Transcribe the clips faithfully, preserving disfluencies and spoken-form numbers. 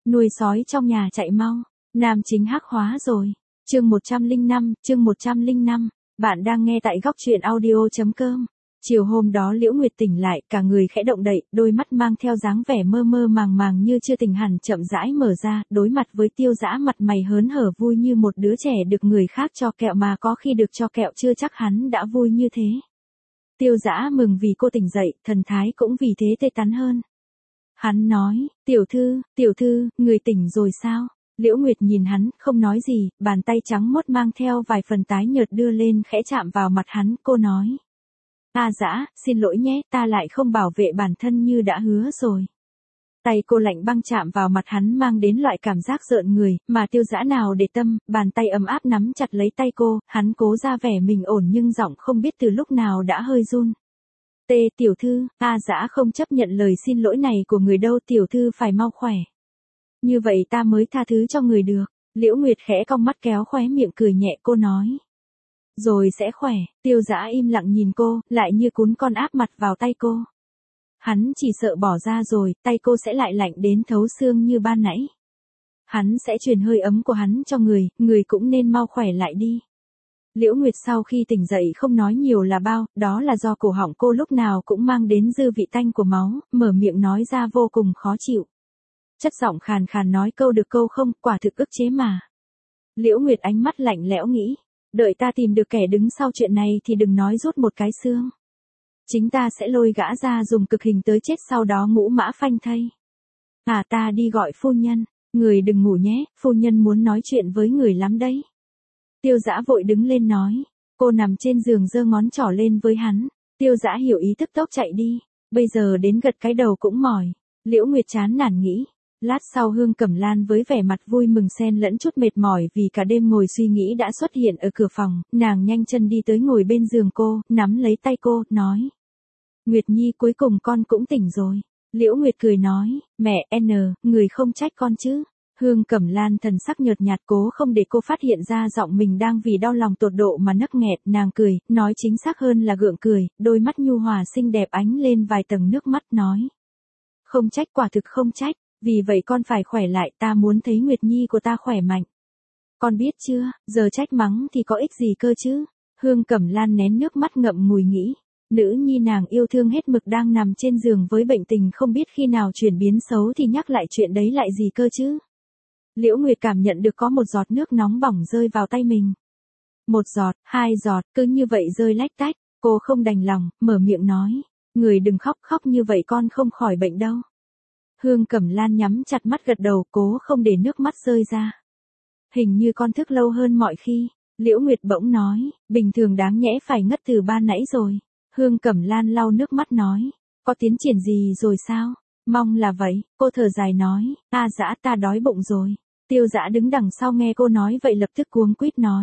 nuôi sói trong nhà chạy mau, nam chính hắc hóa rồi. Chương một trăm lẻ năm, chương một trăm lẻ năm, bạn đang nghe tại góc truyện audio chấm com. Chiều hôm đó Liễu Nguyệt tỉnh lại, cả người khẽ động đậy, đôi mắt mang theo dáng vẻ mơ mơ màng màng như chưa tỉnh hẳn chậm rãi mở ra, đối mặt với Tiêu Dã mặt mày hớn hở vui như một đứa trẻ được người khác cho kẹo mà có khi được cho kẹo chưa chắc hắn đã vui như thế. Tiêu Dã mừng vì cô tỉnh dậy, thần thái cũng vì thế tươi tắn hơn. Hắn nói, tiểu thư, tiểu thư, người tỉnh rồi sao? Liễu Nguyệt nhìn hắn, không nói gì, bàn tay trắng mốt mang theo vài phần tái nhợt đưa lên khẽ chạm vào mặt hắn, cô nói. A Dã, xin lỗi nhé, ta lại không bảo vệ bản thân như đã hứa rồi. Tay cô lạnh băng chạm vào mặt hắn mang đến loại cảm giác rợn người, mà Tiêu Dã nào để tâm, bàn tay ấm áp nắm chặt lấy tay cô, hắn cố ra vẻ mình ổn nhưng giọng không biết từ lúc nào đã hơi run. Tê tiểu thư, A Dã không chấp nhận lời xin lỗi này của người đâu, tiểu thư phải mau khỏe. Như vậy ta mới tha thứ cho người được. Liễu Nguyệt khẽ cong mắt kéo khóe miệng cười nhẹ, cô nói. Rồi sẽ khỏe. Tiêu Dã im lặng nhìn cô, lại như cún con áp mặt vào tay cô. Hắn chỉ sợ bỏ ra rồi, tay cô sẽ lại lạnh đến thấu xương như ban nãy. Hắn sẽ truyền hơi ấm của hắn cho người, người cũng nên mau khỏe lại đi. Liễu Nguyệt sau khi tỉnh dậy không nói nhiều là bao, đó là do cổ họng cô lúc nào cũng mang đến dư vị tanh của máu, mở miệng nói ra vô cùng khó chịu. Chất giọng khàn khàn nói câu được câu không, quả thực ức chế mà. Liễu Nguyệt ánh mắt lạnh lẽo nghĩ, đợi ta tìm được kẻ đứng sau chuyện này thì đừng nói rút một cái xương. Chính ta sẽ lôi gã ra dùng cực hình tới chết sau đó ngũ mã phanh thây. À ta đi gọi phu nhân, người đừng ngủ nhé, phu nhân muốn nói chuyện với người lắm đấy. Tiêu Dã vội đứng lên nói, cô nằm trên giường giơ ngón trỏ lên với hắn. Tiêu Dã hiểu ý tức tốc chạy đi, bây giờ đến gật cái đầu cũng mỏi. Liễu Nguyệt chán nản nghĩ. Lát sau Hương Cẩm Lan với vẻ mặt vui mừng xen lẫn chút mệt mỏi vì cả đêm ngồi suy nghĩ đã xuất hiện ở cửa phòng, nàng nhanh chân đi tới ngồi bên giường cô, nắm lấy tay cô, nói. Nguyệt Nhi cuối cùng con cũng tỉnh rồi. Liễu Nguyệt cười nói, mẹ, N, người không trách con chứ. Hương Cẩm Lan thần sắc nhợt nhạt cố không để cô phát hiện ra giọng mình đang vì đau lòng tột độ mà nấc nghẹt, nàng cười, nói chính xác hơn là gượng cười, đôi mắt nhu hòa xinh đẹp ánh lên vài tầng nước mắt nói. Không trách, quả thực không trách. Vì vậy con phải khỏe lại, ta muốn thấy Nguyệt Nhi của ta khỏe mạnh. Con biết chưa, giờ trách mắng thì có ích gì cơ chứ? Hương Cẩm Lan nén nước mắt ngậm ngùi nghĩ. Nữ nhi nàng yêu thương hết mực đang nằm trên giường với bệnh tình không biết khi nào chuyển biến xấu thì nhắc lại chuyện đấy lại gì cơ chứ? Liễu Nguyệt cảm nhận được có một giọt nước nóng bỏng rơi vào tay mình. Một giọt, hai giọt, cứ như vậy rơi lách tách, cô không đành lòng, mở miệng nói. Người đừng khóc, khóc như vậy con không khỏi bệnh đâu. Hương Cẩm Lan nhắm chặt mắt gật đầu, cố không để nước mắt rơi ra. Hình như con thức lâu hơn mọi khi. Liễu Nguyệt bỗng nói, bình thường đáng nhẽ phải ngất từ ban nãy rồi. Hương Cẩm Lan lau nước mắt nói, có tiến triển gì rồi sao? Mong là vậy, cô thở dài nói, A Dã ta đói bụng rồi. Tiêu Dã đứng đằng sau nghe cô nói vậy lập tức cuống quýt nói.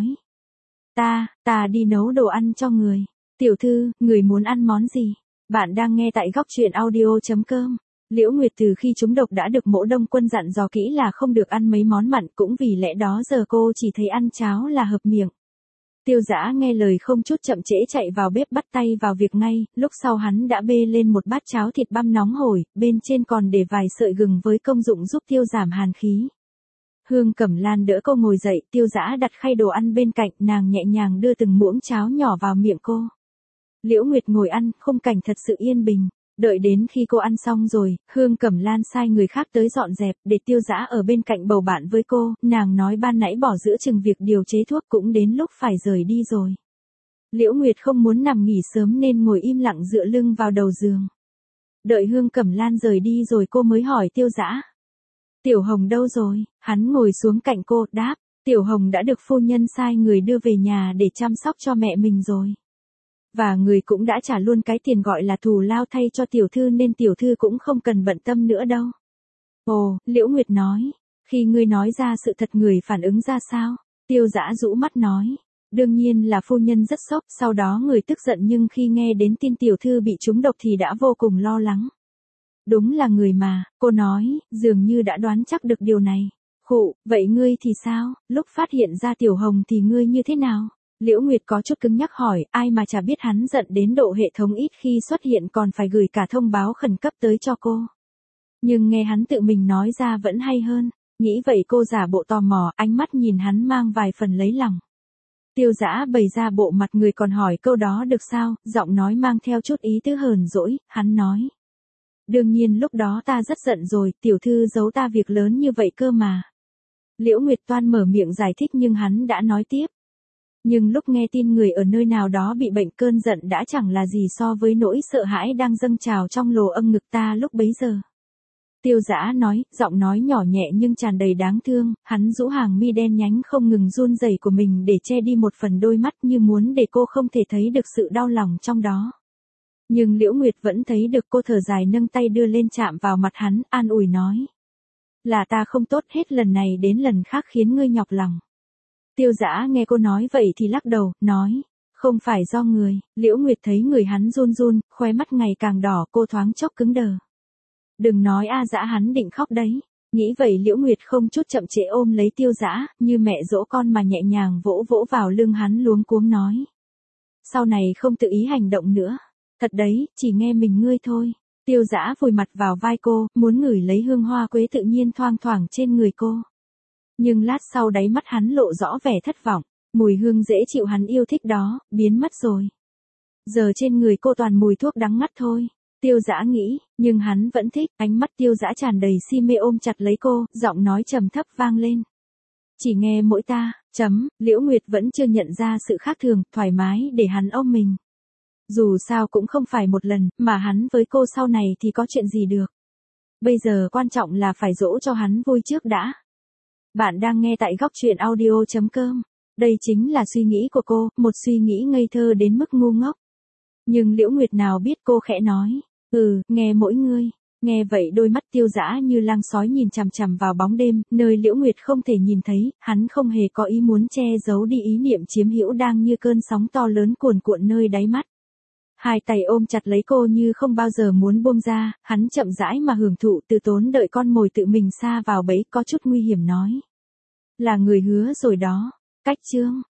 Ta, ta đi nấu đồ ăn cho người. Tiểu thư, người muốn ăn món gì? Bạn đang nghe tại góc truyện audio chấm com. Liễu Nguyệt từ khi trúng độc đã được Mỗ Đông Quân dặn dò kỹ là không được ăn mấy món mặn, cũng vì lẽ đó giờ cô chỉ thấy ăn cháo là hợp miệng. Tiêu Dã nghe lời không chút chậm trễ chạy vào bếp bắt tay vào việc ngay, lúc sau hắn đã bê lên một bát cháo thịt băm nóng hổi, bên trên còn để vài sợi gừng với công dụng giúp tiêu giảm hàn khí. Hương Cẩm Lan đỡ cô ngồi dậy, Tiêu Dã đặt khay đồ ăn bên cạnh, nàng nhẹ nhàng đưa từng muỗng cháo nhỏ vào miệng cô. Liễu Nguyệt ngồi ăn, khung cảnh thật sự yên bình. Đợi đến khi cô ăn xong rồi, Hương Cẩm Lan sai người khác tới dọn dẹp, để Tiêu Dã ở bên cạnh bầu bạn với cô, nàng nói ban nãy bỏ giữa chừng việc điều chế thuốc cũng đến lúc phải rời đi rồi. Liễu Nguyệt không muốn nằm nghỉ sớm nên ngồi im lặng dựa lưng vào đầu giường. Đợi Hương Cẩm Lan rời đi rồi cô mới hỏi Tiêu Dã. Tiểu Hồng đâu rồi? Hắn ngồi xuống cạnh cô, đáp, Tiểu Hồng đã được phu nhân sai người đưa về nhà để chăm sóc cho mẹ mình rồi. Và người cũng đã trả luôn cái tiền gọi là thù lao thay cho tiểu thư nên tiểu thư cũng không cần bận tâm nữa đâu. Ồ, Liễu Nguyệt nói, khi ngươi nói ra sự thật người phản ứng ra sao? Tiêu Dã rũ mắt nói, đương nhiên là phu nhân rất sốc, sau đó người tức giận nhưng khi nghe đến tin tiểu thư bị trúng độc thì đã vô cùng lo lắng. Đúng là người mà, cô nói, dường như đã đoán chắc được điều này. Khụ, vậy ngươi thì sao, lúc phát hiện ra Tiểu Hồng thì ngươi như thế nào? Liễu Nguyệt có chút cứng nhắc hỏi, ai mà chả biết hắn giận đến độ hệ thống ít khi xuất hiện còn phải gửi cả thông báo khẩn cấp tới cho cô. Nhưng nghe hắn tự mình nói ra vẫn hay hơn. Nghĩ vậy cô giả bộ tò mò, ánh mắt nhìn hắn mang vài phần lấy lòng. Tiêu Dã bày ra bộ mặt người còn hỏi câu đó được sao, giọng nói mang theo chút ý tứ hờn dỗi, hắn nói. Đương nhiên lúc đó ta rất giận rồi, tiểu thư giấu ta việc lớn như vậy cơ mà. Liễu Nguyệt Toan mở miệng giải thích nhưng hắn đã nói tiếp. Nhưng lúc nghe tin người ở nơi nào đó bị bệnh cơn giận đã chẳng là gì so với nỗi sợ hãi đang dâng trào trong lồ âm ngực ta lúc bấy giờ. Tiêu Dã nói, giọng nói nhỏ nhẹ nhưng tràn đầy đáng thương, hắn rũ hàng mi đen nhánh không ngừng run rẩy của mình để che đi một phần đôi mắt như muốn để cô không thể thấy được sự đau lòng trong đó. Nhưng Liễu Nguyệt vẫn thấy được, cô thở dài nâng tay đưa lên chạm vào mặt hắn, an ủi nói. Là ta không tốt, hết lần này đến lần khác khiến ngươi nhọc lòng. Tiêu Dã nghe cô nói vậy thì lắc đầu, nói. Không phải do người. Liễu Nguyệt thấy người hắn run run, khóe mắt ngày càng đỏ, cô thoáng chốc cứng đờ. Đừng nói a Dã, hắn định khóc đấy. Nghĩ vậy Liễu Nguyệt không chút chậm trễ ôm lấy Tiêu Dã, như mẹ dỗ con mà nhẹ nhàng vỗ vỗ vào lưng hắn, luống cuống nói. Sau này không tự ý hành động nữa. Thật đấy, chỉ nghe mình ngươi thôi. Tiêu Dã vùi mặt vào vai cô, muốn ngửi lấy hương hoa quế tự nhiên thoang thoảng trên người cô. Nhưng lát sau đáy mắt hắn lộ rõ vẻ thất vọng, mùi hương dễ chịu hắn yêu thích đó, biến mất rồi. Giờ trên người cô toàn mùi thuốc đắng ngắt thôi. Tiêu Dã nghĩ, nhưng hắn vẫn thích, ánh mắt Tiêu Dã tràn đầy si mê ôm chặt lấy cô, giọng nói trầm thấp vang lên. Chỉ nghe mỗi ta, chấm, Liễu Nguyệt vẫn chưa nhận ra sự khác thường, thoải mái để hắn ôm mình. Dù sao cũng không phải một lần, mà hắn với cô sau này thì có chuyện gì được. Bây giờ quan trọng là phải dỗ cho hắn vui trước đã. Bạn đang nghe tại góc truyện audio chấm com. Đây chính là suy nghĩ của cô, một suy nghĩ ngây thơ đến mức ngu ngốc. Nhưng Liễu Nguyệt nào biết cô khẽ nói. Ừ, nghe mỗi ngươi. Nghe vậy đôi mắt Tiêu Dã như lang sói nhìn chằm chằm vào bóng đêm, nơi Liễu Nguyệt không thể nhìn thấy, hắn không hề có ý muốn che giấu đi ý niệm chiếm hữu đang như cơn sóng to lớn cuồn cuộn nơi đáy mắt. Hai tay ôm chặt lấy cô như không bao giờ muốn buông ra, hắn chậm rãi mà hưởng thụ, từ tốn đợi con mồi tự mình sa vào bẫy, có chút nguy hiểm nói. Là người hứa rồi đó. Cách chương